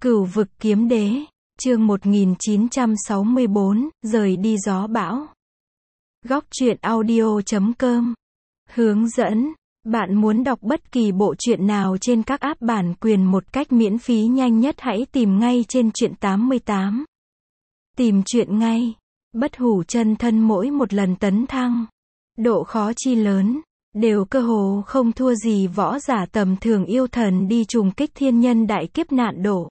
Cửu vực kiếm đế, chương 1964, rời đi gió bão. Góc truyện audio.com. Hướng dẫn, bạn muốn đọc bất kỳ bộ truyện nào trên các app bản quyền một cách miễn phí nhanh nhất hãy tìm ngay trên truyện 88. Tìm truyện ngay. Bất hủ chân thân mỗi một lần tấn thăng, độ khó chi lớn, đều cơ hồ không thua gì võ giả tầm thường yêu thần đi trùng kích thiên nhân đại kiếp nạn độ.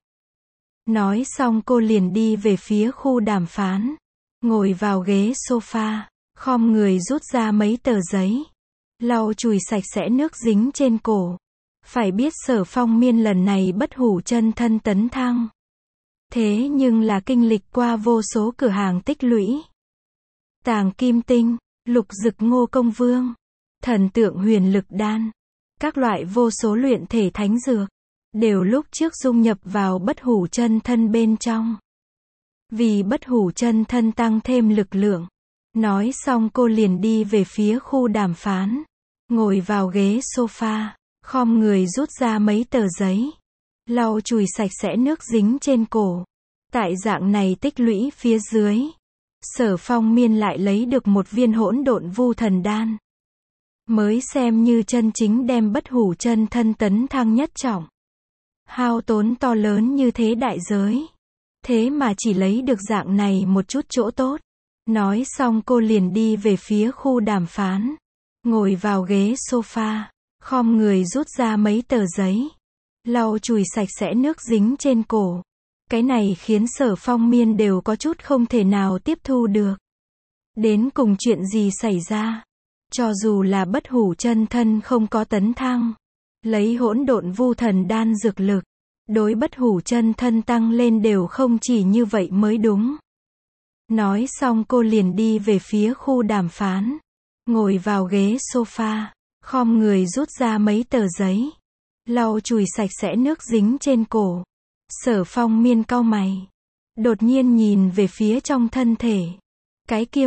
Nói xong cô liền đi về phía khu đàm phán, ngồi vào ghế sofa, khom người rút ra mấy tờ giấy, lau chùi sạch sẽ nước dính trên cổ. Phải biết Sở Phong Miên lần này bất hủ chân thân tấn thăng, thế nhưng là kinh lịch qua vô số cửa hàng tích lũy. Tàng Kim Tinh, Lục Dực Ngô Công Vương, Thần Tượng Huyền Lực Đan, các loại vô số luyện thể thánh dược, đều lúc trước dung nhập vào bất hủ chân thân bên trong. Vì bất hủ chân thân tăng thêm lực lượng. Nói xong cô liền đi về phía khu đàm phán, ngồi vào ghế sofa, khom người rút ra mấy tờ giấy, lau chùi sạch sẽ nước dính trên cổ. Tại dạng này tích lũy phía dưới, Sở Phong Miên lại lấy được một viên hỗn độn vu thần đan, mới xem như chân chính đem bất hủ chân thân tấn thăng nhất trọng. Hao tốn to lớn như thế đại giới, thế mà chỉ lấy được dạng này một chút chỗ tốt. Nói xong cô liền đi về phía khu đàm phán, ngồi vào ghế sofa, khom người rút ra mấy tờ giấy, lau chùi sạch sẽ nước dính trên cổ. Cái này khiến Sở Phong Miên đều có chút không thể nào tiếp thu được. Đến cùng chuyện gì xảy ra? Cho dù là bất hủ chân thân không có tấn thăng, lấy hỗn độn vu thần đan dược lực, đối bất hủ chân thân tăng lên đều không chỉ như vậy mới đúng. Nói xong cô liền đi về phía khu đàm phán, ngồi vào ghế sofa, khom người rút ra mấy tờ giấy, lau chùi sạch sẽ nước dính trên cổ. Sở Phong Miên cau mày, đột nhiên nhìn về phía trong thân thể, cái kia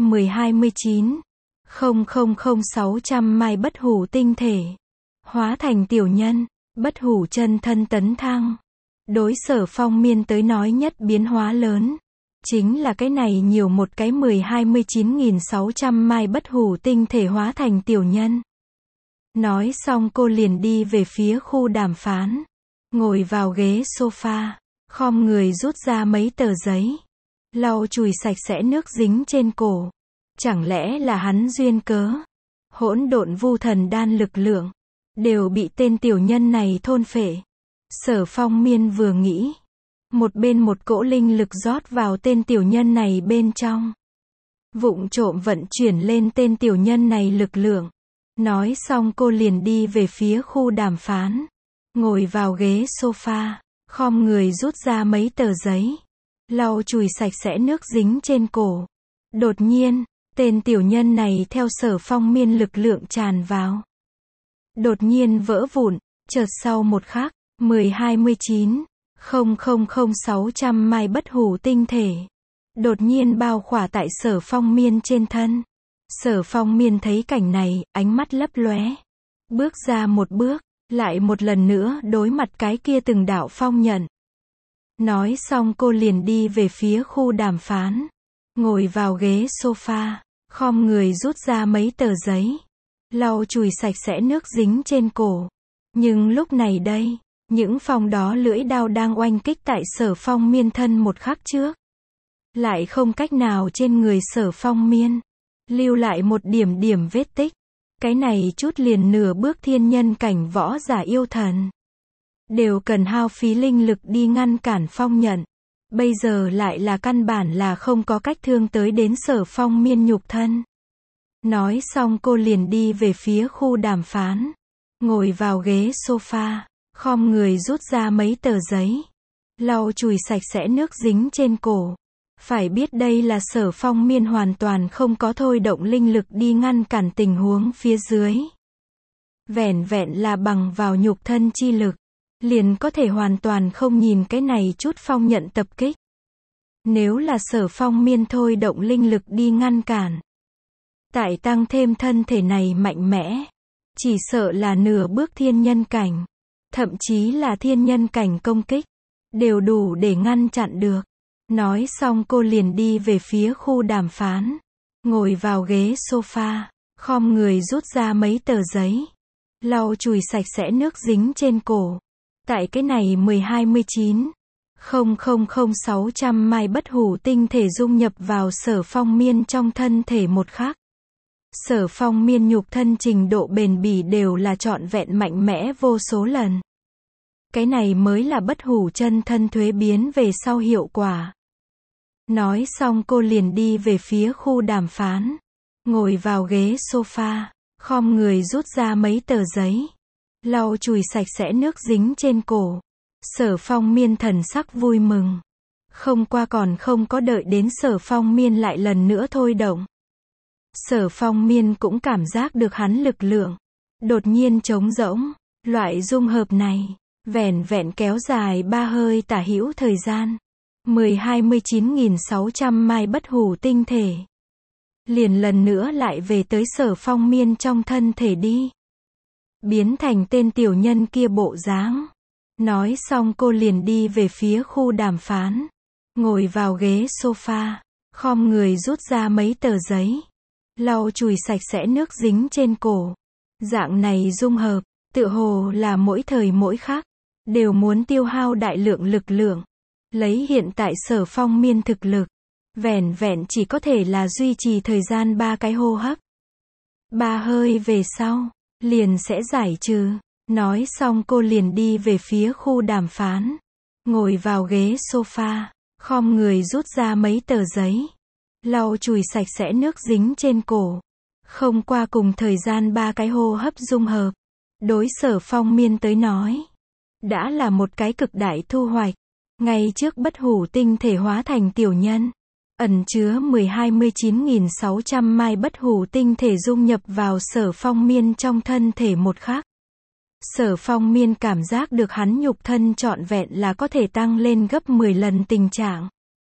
10-29-000-600 mai bất hủ tinh thể, hóa thành tiểu nhân, bất hủ chân thân tấn thăng. Đối Sở Phong Miên tới nói nhất biến hóa lớn, chính là cái này nhiều một cái 10-29.600 mai bất hủ tinh thể hóa thành tiểu nhân. Nói xong cô liền đi về phía khu đàm phán, ngồi vào ghế sofa, khom người rút ra mấy tờ giấy, lau chùi sạch sẽ nước dính trên cổ. Chẳng lẽ là hắn duyên cớ? Hỗn độn vu thần đan lực lượng, đều bị tên tiểu nhân này thôn phệ. Sở Phong Miên vừa nghĩ, một bên một cỗ linh lực rót vào tên tiểu nhân này bên trong, vụng trộm vận chuyển lên tên tiểu nhân này lực lượng. Nói xong cô liền đi về phía khu đàm phán, ngồi vào ghế sofa, khom người rút ra mấy tờ giấy, lau chùi sạch sẽ nước dính trên cổ. Đột nhiên, tên tiểu nhân này theo Sở Phong Miên lực lượng tràn vào, đột nhiên vỡ vụn. Chợt sau một khắc, 10-29-000-600 mai bất hủ tinh thể đột nhiên bao khỏa tại Sở Phong Miên trên thân. Sở Phong Miên thấy cảnh này, ánh mắt lấp lóe, bước ra một bước, lại một lần nữa đối mặt cái kia từng đạo phong nhận. Nói xong cô liền đi về phía khu đàm phán, ngồi vào ghế sofa, khom người rút ra mấy tờ giấy, lau chùi sạch sẽ nước dính trên cổ. Nhưng lúc này đây, những phong đó lưỡi đao đang oanh kích tại Sở Phong Miên thân một khắc trước, lại không cách nào trên người Sở Phong Miên lưu lại một điểm vết tích. Cái này chút liền nửa bước thiên nhân cảnh võ giả yêu thần, đều cần hao phí linh lực đi ngăn cản phong nhận. Bây giờ lại là căn bản là không có cách thương tới đến Sở Phong Miên nhục thân. Nói xong cô liền đi về phía khu đàm phán, ngồi vào ghế sofa, khom người rút ra mấy tờ giấy, lau chùi sạch sẽ nước dính trên cổ. Phải biết đây là Sở Phong Miên hoàn toàn không có thôi động linh lực đi ngăn cản tình huống phía dưới. Vẻn vẹn là bằng vào nhục thân chi lực, liền có thể hoàn toàn không nhìn cái này chút phong nhận tập kích. Nếu là Sở Phong Miên thôi động linh lực đi ngăn cản, tại tăng thêm thân thể này mạnh mẽ, chỉ sợ là nửa bước thiên nhân cảnh, thậm chí là thiên nhân cảnh công kích, đều đủ để ngăn chặn được. Nói xong cô liền đi về phía khu đàm phán. Ngồi vào ghế sofa, khom người rút ra mấy tờ giấy. Lau chùi sạch sẽ nước dính trên cổ. Tại cái này 600 mai bất hủ tinh thể dung nhập vào Sở Phong Miên trong thân thể một khắc. Sở Phong Miên nhục thân trình độ bền bỉ đều là trọn vẹn mạnh mẽ vô số lần. Cái này mới là bất hủ chân thân thuế biến về sau hiệu quả. Nói xong cô liền đi về phía khu đàm phán. Ngồi vào ghế sofa, khom người rút ra mấy tờ giấy. Lau chùi sạch sẽ nước dính trên cổ. Sở Phong Miên thần sắc vui mừng. Không qua còn không có đợi đến Sở Phong Miên lại lần nữa thôi động. Sở Phong Miên cũng cảm giác được hắn lực lượng đột nhiên trống rỗng. Loại dung hợp này vẻn vẹn kéo dài 3 hơi tả hữu thời gian. 29.600 mai bất hủ tinh thể. Liền lần nữa lại về tới Sở Phong Miên trong thân thể đi. Biến thành tên tiểu nhân kia bộ dáng. Nói xong cô liền đi về phía khu đàm phán. Ngồi vào ghế sofa, khom người rút ra mấy tờ giấy. Lau chùi sạch sẽ nước dính trên cổ. Dạng này dung hợp, tựa hồ là mỗi thời mỗi khắc, đều muốn tiêu hao đại lượng lực lượng. Lấy hiện tại Sở Phong Miên thực lực, vẻn vẹn chỉ có thể là duy trì thời gian 3 cái hô hấp. 3 hơi về sau, liền sẽ giải trừ. Nói xong cô liền đi về phía khu đàm phán. Ngồi vào ghế sofa, khom người rút ra mấy tờ giấy. Lau chùi sạch sẽ nước dính trên cổ. Không qua cùng thời gian 3 cái hô hấp dung hợp. Đối Sở Phong Miên tới nói, đã là một cái cực đại thu hoạch. Ngay trước bất hủ tinh thể hóa thành tiểu nhân, ẩn chứa 29.600 mai bất hủ tinh thể dung nhập vào Sở Phong Miên trong thân thể một khắc. Sở Phong Miên cảm giác được hắn nhục thân trọn vẹn là có thể tăng lên gấp 10 lần tình trạng.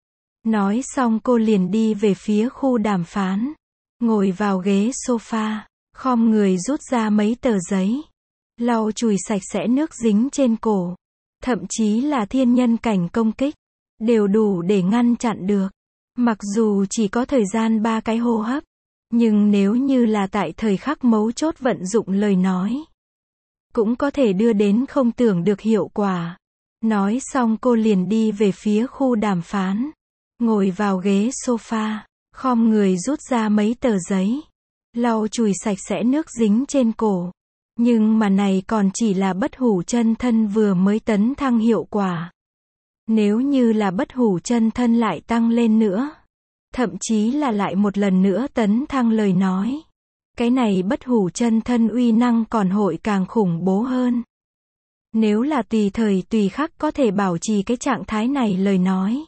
Nói xong cô liền đi về phía khu đàm phán. Ngồi vào ghế sofa, khom người rút ra mấy tờ giấy. Lau chùi sạch sẽ nước dính trên cổ. Thậm chí là thiên nhân cảnh công kích, đều đủ để ngăn chặn được. Mặc dù chỉ có thời gian 3 cái hô hấp, nhưng nếu như là tại thời khắc mấu chốt vận dụng lời nói, cũng có thể đưa đến không tưởng được hiệu quả. Nói xong cô liền đi về phía khu đàm phán. Ngồi vào ghế sofa, khom người rút ra mấy tờ giấy. Lau chùi sạch sẽ nước dính trên cổ. Nhưng mà này còn chỉ là bất hủ chân thân vừa mới tấn thăng hiệu quả. Nếu như là bất hủ chân thân lại tăng lên nữa, thậm chí là lại một lần nữa tấn thăng lời nói, cái này bất hủ chân thân uy năng còn hội càng khủng bố hơn. Nếu là tùy thời tùy khắc có thể bảo trì cái trạng thái này lời nói,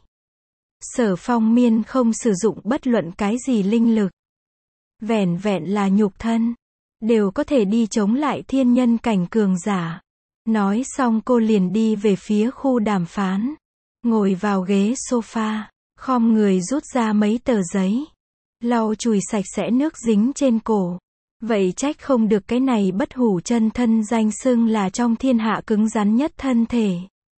Sở Phong Miên không sử dụng bất luận cái gì linh lực, vẻn vẹn là nhục thân, đều có thể đi chống lại thiên nhân cảnh cường giả. Nói xong cô liền đi về phía khu đàm phán. Ngồi vào ghế sofa, khom người rút ra mấy tờ giấy. Lau chùi sạch sẽ nước dính trên cổ. Vậy trách không được cái này bất hủ chân thân danh xưng là trong thiên hạ cứng rắn nhất thân thể.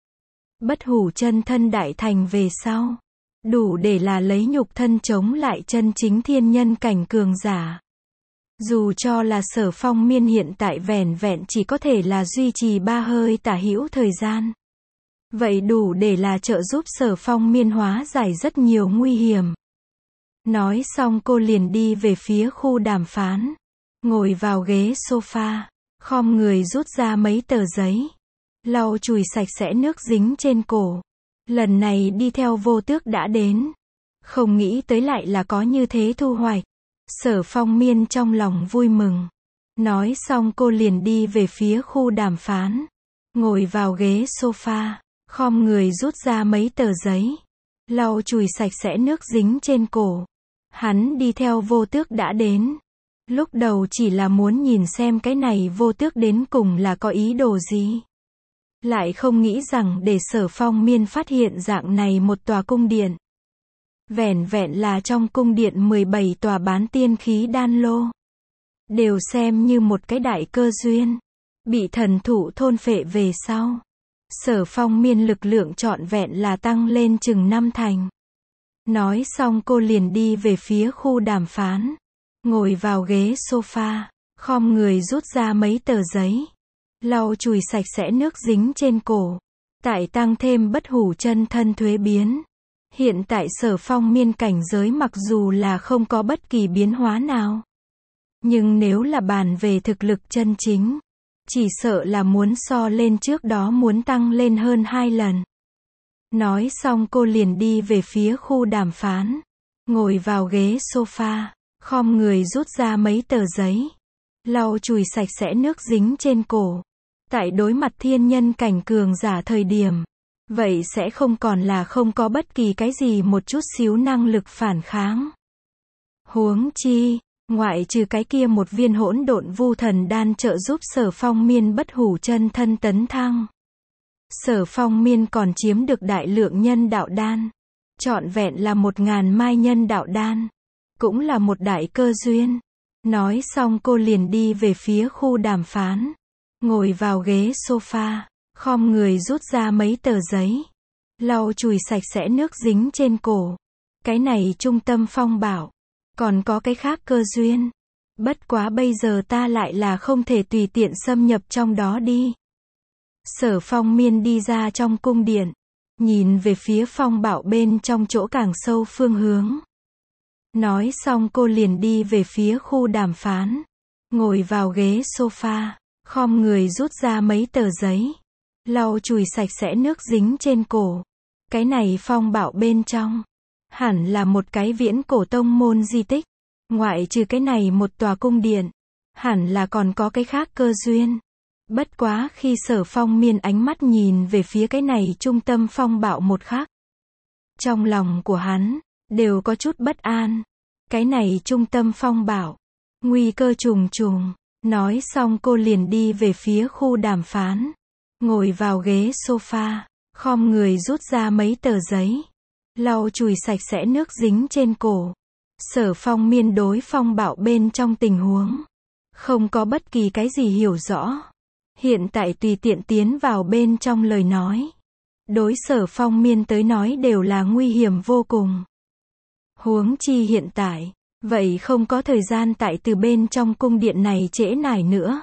Bất hủ chân thân đại thành về sau, đủ để là lấy nhục thân chống lại chân chính thiên nhân cảnh cường giả. Dù cho là Sở Phong Miên hiện tại vẻn vẹn chỉ có thể là duy trì 3 hơi tả hữu thời gian. Vậy đủ để là trợ giúp Sở Phong Miên hóa giải rất nhiều nguy hiểm. Nói xong cô liền đi về phía khu đàm phán. Ngồi vào ghế sofa, khom người rút ra mấy tờ giấy. Lau chùi sạch sẽ nước dính trên cổ. Lần này đi theo Vô Tước đã đến. Không nghĩ tới lại là có như thế thu hoạch. Sở Phong Miên trong lòng vui mừng. Nói xong cô liền đi về phía khu đàm phán. Ngồi vào ghế sofa, khom người rút ra mấy tờ giấy. Lau chùi sạch sẽ nước dính trên cổ. Hắn đi theo Vô Tước đã đến. Lúc đầu chỉ là muốn nhìn xem cái này Vô Tước đến cùng là có ý đồ gì. Lại không nghĩ rằng để Sở Phong Miên phát hiện dạng này một tòa cung điện. Vẻn vẹn là trong cung điện 17 tòa bán tiên khí đan lô. Đều xem như một cái đại cơ duyên. Bị thần thụ thôn phệ về sau. Sở Phong Miên lực lượng trọn vẹn là tăng lên chừng 5 thành. Nói xong cô liền đi về phía khu đàm phán. Ngồi vào ghế sofa, khom người rút ra mấy tờ giấy. Lau chùi sạch sẽ nước dính trên cổ. Tại tăng thêm bất hủ chân thân thuế biến. Hiện tại Sở Phong Miên cảnh giới mặc dù là không có bất kỳ biến hóa nào. Nhưng nếu là bàn về thực lực chân chính, chỉ sợ là muốn so lên trước đó muốn tăng lên hơn 2 lần. Nói xong cô liền đi về phía khu đàm phán. Ngồi vào ghế sofa, khom người rút ra mấy tờ giấy. Lau chùi sạch sẽ nước dính trên cổ. Tại đối mặt thiên nhân cảnh cường giả thời điểm, vậy sẽ không còn là không có bất kỳ cái gì một chút xíu năng lực phản kháng. Huống chi, ngoại trừ cái kia một viên hỗn độn vu thần đan trợ giúp Sở Phong Miên bất hủ chân thân tấn thăng. Sở Phong Miên còn chiếm được đại lượng nhân đạo đan. Trọn vẹn là 1000 mai nhân đạo đan. Cũng là một đại cơ duyên. Nói xong cô liền đi về phía khu đàm phán. Ngồi vào ghế sofa, khom người rút ra mấy tờ giấy. Lau chùi sạch sẽ nước dính trên cổ. Cái này trung tâm phong bảo. Còn có cái khác cơ duyên. Bất quá bây giờ ta lại là không thể tùy tiện xâm nhập trong đó đi. Sở Phong Miên đi ra trong cung điện. Nhìn về phía phong bảo bên trong chỗ càng sâu phương hướng. Nói xong cô liền đi về phía khu đàm phán. Ngồi vào ghế sofa, khom người rút ra mấy tờ giấy. Lau chùi sạch sẽ nước dính trên cổ. Cái này phong bảo bên trong. Hẳn là một cái viễn cổ tông môn di tích. Ngoại trừ cái này một tòa cung điện. Hẳn là còn có cái khác cơ duyên. Bất quá khi Sở Phong Miên ánh mắt nhìn về phía cái này trung tâm phong bảo một khắc. Trong lòng của hắn, đều có chút bất an. Cái này trung tâm phong bảo. Nguy cơ trùng trùng. Nói xong cô liền đi về phía khu đàm phán. Ngồi vào ghế sofa, khom người rút ra mấy tờ giấy. Lau chùi sạch sẽ nước dính trên cổ. Sở Phong Miên đối phong bảo bên trong tình huống. Không có bất kỳ cái gì hiểu rõ. Hiện tại tùy tiện tiến vào bên trong lời nói. Đối Sở Phong Miên tới nói đều là nguy hiểm vô cùng. Huống chi hiện tại, vậy không có thời gian tại từ bên trong cung điện này trễ nải nữa.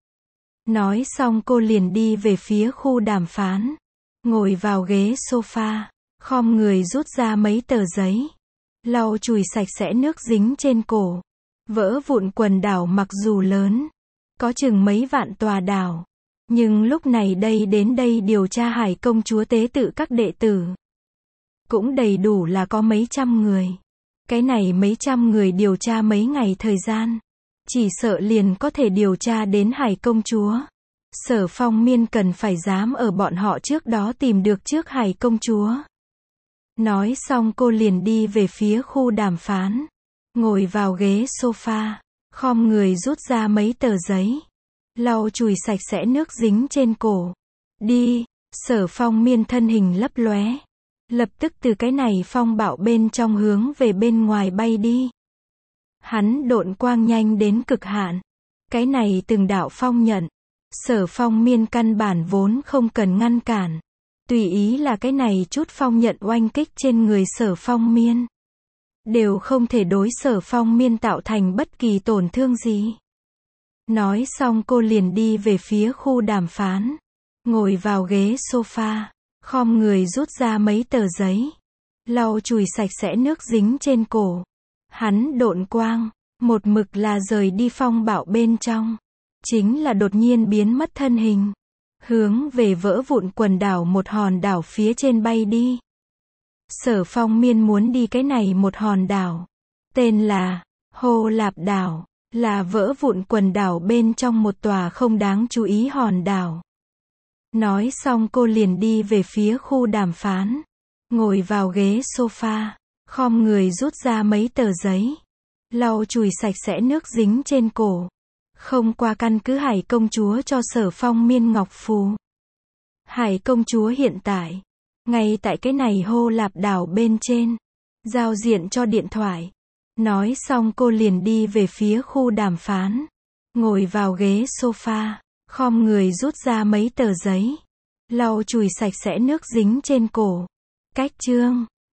Nói xong cô liền đi về phía khu đàm phán. Ngồi vào ghế sofa, khom người rút ra mấy tờ giấy. Lau chùi sạch sẽ nước dính trên cổ. Vỡ vụn quần đảo mặc dù lớn, có chừng mấy vạn tòa đảo. Nhưng lúc này đến đây điều tra Hải công chúa tế tự các đệ tử. Cũng đầy đủ là có mấy trăm người. Cái này mấy trăm người điều tra mấy ngày thời gian. Chỉ sợ liền có thể điều tra đến Hải công chúa. Sở Phong Miên cần phải dám ở bọn họ trước đó tìm được trước Hải công chúa. Nói xong cô liền đi về phía khu đàm phán. Ngồi vào ghế sofa, khom người rút ra mấy tờ giấy. Lau chùi sạch sẽ nước dính trên cổ. Đi, Sở Phong Miên thân hình lấp lóe. Lập tức từ cái này phong bảo bên trong hướng về bên ngoài bay đi. Hắn độn quang nhanh đến cực hạn. Cái này từng đạo phong nhận. Sở Phong Miên căn bản vốn không cần ngăn cản. Tùy ý là cái này chút phong nhận oanh kích trên người Sở Phong Miên. Đều không thể đối Sở Phong Miên tạo thành bất kỳ tổn thương gì. Nói xong cô liền đi về phía khu đàm phán. Ngồi vào ghế sofa, khom người rút ra mấy tờ giấy. Lau chùi sạch sẽ nước dính trên cổ. Hắn độn quang, một mực là rời đi phong bảo bên trong. Chính là đột nhiên biến mất thân hình. Hướng về vỡ vụn quần đảo một hòn đảo phía trên bay đi. Sở Phong Miên muốn đi cái này một hòn đảo. Tên là Hồ Lạp đảo. Là vỡ vụn quần đảo bên trong một tòa không đáng chú ý hòn đảo. Nói xong cô liền đi về phía khu đàm phán. Ngồi vào ghế sofa, khom người rút ra mấy tờ giấy. Lau chùi sạch sẽ nước dính trên cổ. Không qua căn cứ Hải công chúa cho Sở Phong Miên ngọc phù. Hải công chúa hiện tại, ngay tại cái này Hồ Lạp đảo bên trên. Giao diện cho điện thoại. Nói xong cô liền đi về phía khu đàm phán. Ngồi vào ghế sofa, khom người rút ra mấy tờ giấy. Lau chùi sạch sẽ nước dính trên cổ. Cách chương